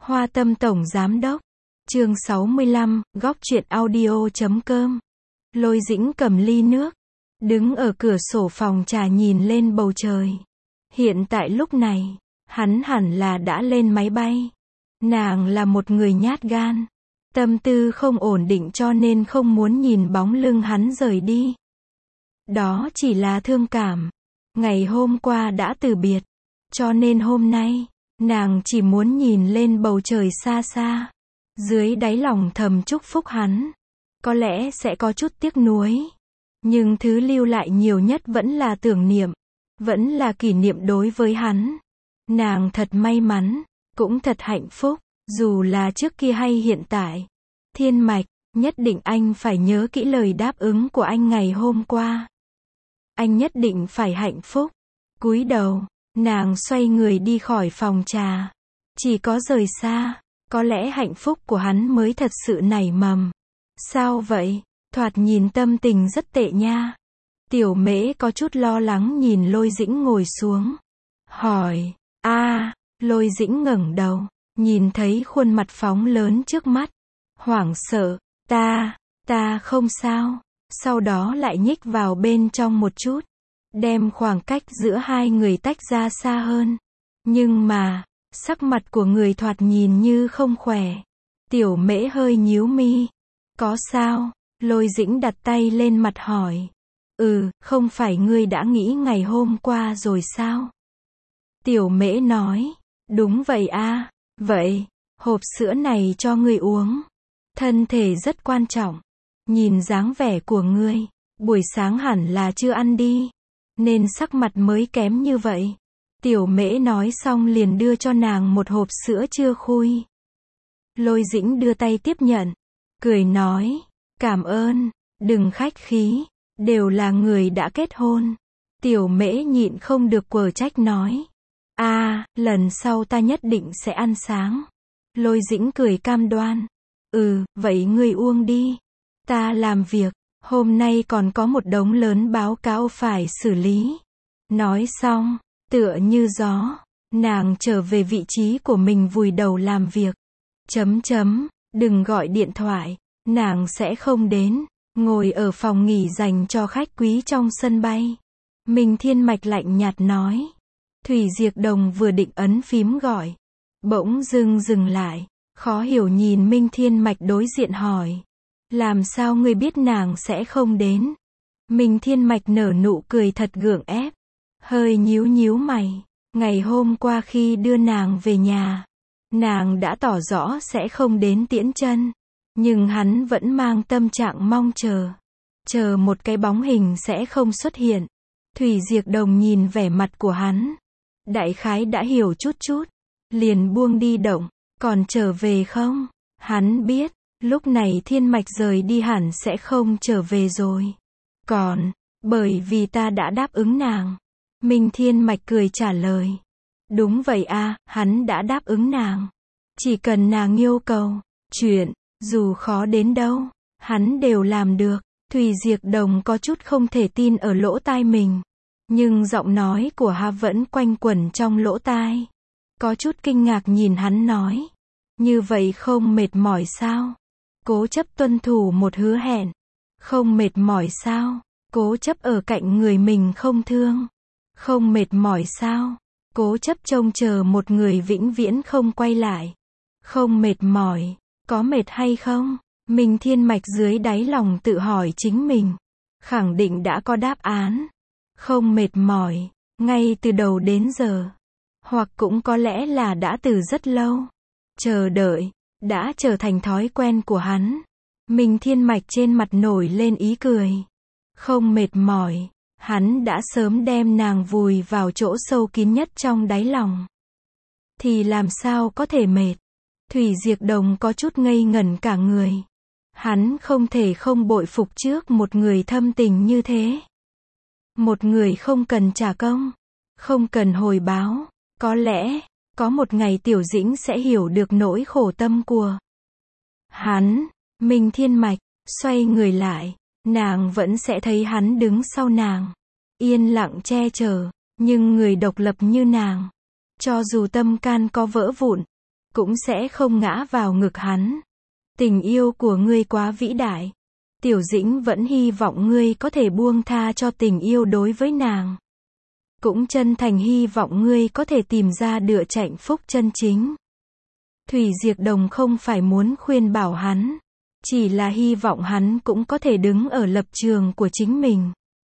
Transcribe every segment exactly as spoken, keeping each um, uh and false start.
Hoa Tâm Tổng Giám Đốc. Chương sáu mươi lăm, góc truyện audio chấm com. Lôi Dĩnh cầm ly nước, đứng ở cửa sổ phòng trà nhìn lên bầu trời. Hiện tại lúc này, hắn hẳn là đã lên máy bay. Nàng là một người nhát gan, tâm tư không ổn định cho nên không muốn nhìn bóng lưng hắn rời đi. Đó chỉ là thương cảm. Ngày hôm qua đã từ biệt, cho nên hôm nay, nàng chỉ muốn nhìn lên bầu trời xa xa. Dưới đáy lòng thầm chúc phúc hắn. Có lẽ sẽ có chút tiếc nuối, nhưng thứ lưu lại nhiều nhất vẫn là tưởng niệm, vẫn là kỷ niệm đối với hắn. Nàng thật may mắn, cũng thật hạnh phúc, dù là trước kia hay hiện tại. Thiên Mạch, nhất định anh phải nhớ kỹ lời đáp ứng của anh ngày hôm qua. Anh nhất định phải hạnh phúc. Cúi đầu, nàng xoay người đi khỏi phòng trà. Chỉ có rời xa, có lẽ hạnh phúc của hắn mới thật sự nảy mầm. Sao vậy? Thoạt nhìn tâm tình rất tệ nha. Tiểu Mễ có chút lo lắng nhìn Lôi Dĩnh ngồi xuống. Hỏi, a Lôi Dĩnh ngẩng đầu, nhìn thấy khuôn mặt phóng lớn trước mắt. Hoảng sợ, ta, ta không sao. Sau đó lại nhích vào bên trong một chút, đem khoảng cách giữa hai người tách ra xa hơn. Nhưng mà, sắc mặt của người thoạt nhìn như không khỏe. Tiểu Mễ hơi nhíu mi. Có sao? Lôi Dĩnh đặt tay lên mặt hỏi. Ừ, không phải ngươi đã nghĩ ngày hôm qua rồi sao? Tiểu Mễ nói. Đúng vậy a. Vậy, hộp sữa này cho ngươi uống. Thân thể rất quan trọng. Nhìn dáng vẻ của ngươi, buổi sáng hẳn là chưa ăn đi, nên sắc mặt mới kém như vậy. Tiểu Mễ nói xong liền đưa cho nàng một hộp sữa chưa khui. Lôi Dĩnh đưa tay tiếp nhận, cười nói, cảm ơn, đừng khách khí, đều là người đã kết hôn. Tiểu Mễ nhịn không được quở trách nói, a, lần sau ta nhất định sẽ ăn sáng. Lôi Dĩnh cười cam đoan, ừ, vậy ngươi uống đi. Ta làm việc, hôm nay còn có một đống lớn báo cáo phải xử lý. Nói xong, tựa như gió, nàng trở về vị trí của mình vùi đầu làm việc. Chấm chấm, đừng gọi điện thoại, nàng sẽ không đến. Ngồi ở phòng nghỉ dành cho khách quý trong sân bay. Minh Thiên Mạch lạnh nhạt nói. Thủy Diệp Đồng vừa định ấn phím gọi, bỗng dưng dừng lại, khó hiểu nhìn Minh Thiên Mạch đối diện hỏi. Làm sao ngươi biết nàng sẽ không đến? Minh Thiên Mạch nở nụ cười thật gượng ép, hơi nhíu nhíu mày. Ngày hôm qua khi đưa nàng về nhà, nàng đã tỏ rõ sẽ không đến tiễn chân, nhưng hắn vẫn mang tâm trạng mong chờ, chờ một cái bóng hình sẽ không xuất hiện. Thủy Diệp Đồng nhìn vẻ mặt của hắn, đại khái đã hiểu chút chút, liền buông đi động. Còn trở về không? Hắn biết, lúc này Thiên Mạch rời đi hẳn sẽ không trở về rồi. Còn, bởi vì ta đã đáp ứng nàng. Minh Thiên Mạch cười trả lời. Đúng vậy a, hắn đã đáp ứng nàng. Chỉ cần nàng yêu cầu, chuyện, dù khó đến đâu, hắn đều làm được. Thủy Diệp Đồng có chút không thể tin ở lỗ tai mình. Nhưng giọng nói của Hà vẫn quanh quẩn trong lỗ tai. Có chút kinh ngạc nhìn hắn nói. Như vậy không mệt mỏi sao? Cố chấp tuân thủ một hứa hẹn. Không mệt mỏi sao? Cố chấp ở cạnh người mình không thương. Không mệt mỏi sao? Cố chấp trông chờ một người vĩnh viễn không quay lại. Không mệt mỏi. Có mệt hay không? Minh Thiên Mạch dưới đáy lòng tự hỏi chính mình. Khẳng định đã có đáp án. Không mệt mỏi. Ngay từ đầu đến giờ. Hoặc cũng có lẽ là đã từ rất lâu. Chờ đợi, đã trở thành thói quen của hắn. Minh Thiên Mạch trên mặt nổi lên ý cười. Không mệt mỏi, hắn đã sớm đem nàng vùi vào chỗ sâu kín nhất trong đáy lòng. Thì làm sao có thể mệt? Thủy Diệp Đồng có chút ngây ngẩn cả người. Hắn không thể không bội phục trước một người thâm tình như thế. Một người không cần trả công, không cần hồi báo. Có lẽ, có một ngày Tiểu Dĩnh sẽ hiểu được nỗi khổ tâm của hắn. Minh Thiên Mạch, xoay người lại, nàng vẫn sẽ thấy hắn đứng sau nàng. Yên lặng che chở, nhưng người độc lập như nàng. Cho dù tâm can có vỡ vụn, cũng sẽ không ngã vào ngực hắn. Tình yêu của ngươi quá vĩ đại. Tiểu Dĩnh vẫn hy vọng ngươi có thể buông tha cho tình yêu đối với nàng. Cũng chân thành hy vọng ngươi có thể tìm ra được hạnh phúc chân chính. Thủy Diệp Đồng không phải muốn khuyên bảo hắn, chỉ là hy vọng hắn cũng có thể đứng ở lập trường của chính mình.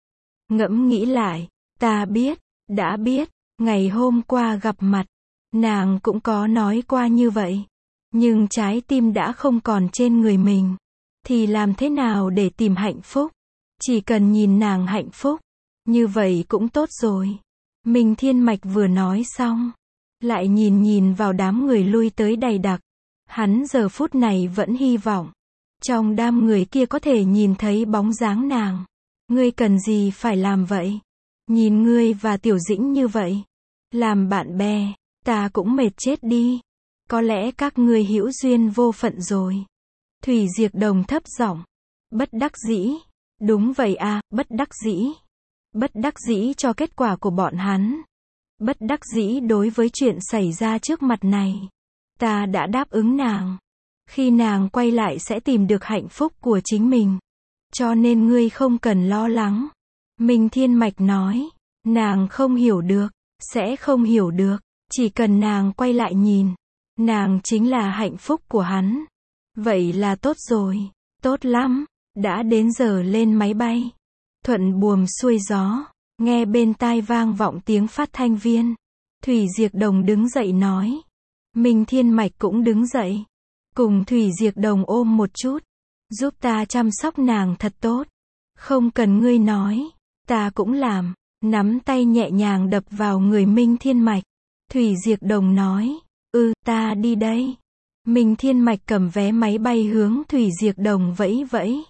Ngẫm nghĩ lại, ta biết, đã biết, ngày hôm qua gặp mặt, nàng cũng có nói qua như vậy. Nhưng trái tim đã không còn trên người mình. Thì làm thế nào để tìm hạnh phúc? Chỉ cần nhìn nàng hạnh phúc, như vậy cũng tốt rồi. Minh Thiên Mạch vừa nói xong, lại nhìn nhìn vào đám người lui tới đầy đặc. Hắn giờ phút này vẫn hy vọng, trong đám người kia có thể nhìn thấy bóng dáng nàng. Ngươi cần gì phải làm vậy? Nhìn ngươi và Tiểu Dĩnh như vậy, làm bạn bè, ta cũng mệt chết đi. Có lẽ các ngươi hữu duyên vô phận rồi. Thủy Diệp Đồng thấp giọng, bất đắc dĩ. Đúng vậy à, bất đắc dĩ. Bất đắc dĩ cho kết quả của bọn hắn. Bất đắc dĩ đối với chuyện xảy ra trước mặt này. Ta đã đáp ứng nàng. Khi nàng quay lại sẽ tìm được hạnh phúc của chính mình. Cho nên ngươi không cần lo lắng. Minh Thiên Mạch nói, nàng không hiểu được, sẽ không hiểu được. Chỉ cần nàng quay lại nhìn, nàng chính là hạnh phúc của hắn. Vậy là tốt rồi, tốt lắm. Đã đến giờ lên máy bay. Thuận buồm xuôi gió, nghe bên tai vang vọng tiếng phát thanh viên. Thủy Diệp Đồng đứng dậy nói. Minh Thiên Mạch cũng đứng dậy. Cùng Thủy Diệp Đồng ôm một chút. Giúp ta chăm sóc nàng thật tốt. Không cần ngươi nói, ta cũng làm. Nắm tay nhẹ nhàng đập vào người Minh Thiên Mạch. Thủy Diệp Đồng nói, ừ, ta đi đây. Minh Thiên Mạch cầm vé máy bay hướng Thủy Diệp Đồng vẫy vẫy.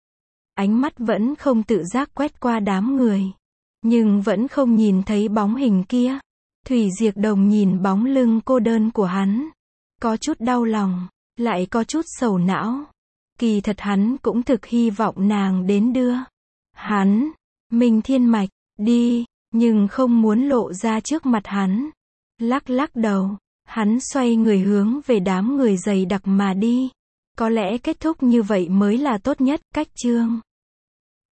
Ánh mắt vẫn không tự giác quét qua đám người. Nhưng vẫn không nhìn thấy bóng hình kia. Thủy Diệp Đồng nhìn bóng lưng cô đơn của hắn. Có chút đau lòng, lại có chút sầu não. Kỳ thật hắn cũng thực hy vọng nàng đến đưa. Hắn, Minh Thiên Mạch, đi, nhưng không muốn lộ ra trước mặt hắn. Lắc lắc đầu, hắn xoay người hướng về đám người dày đặc mà đi. Có lẽ kết thúc như vậy mới là tốt nhất, cách chương.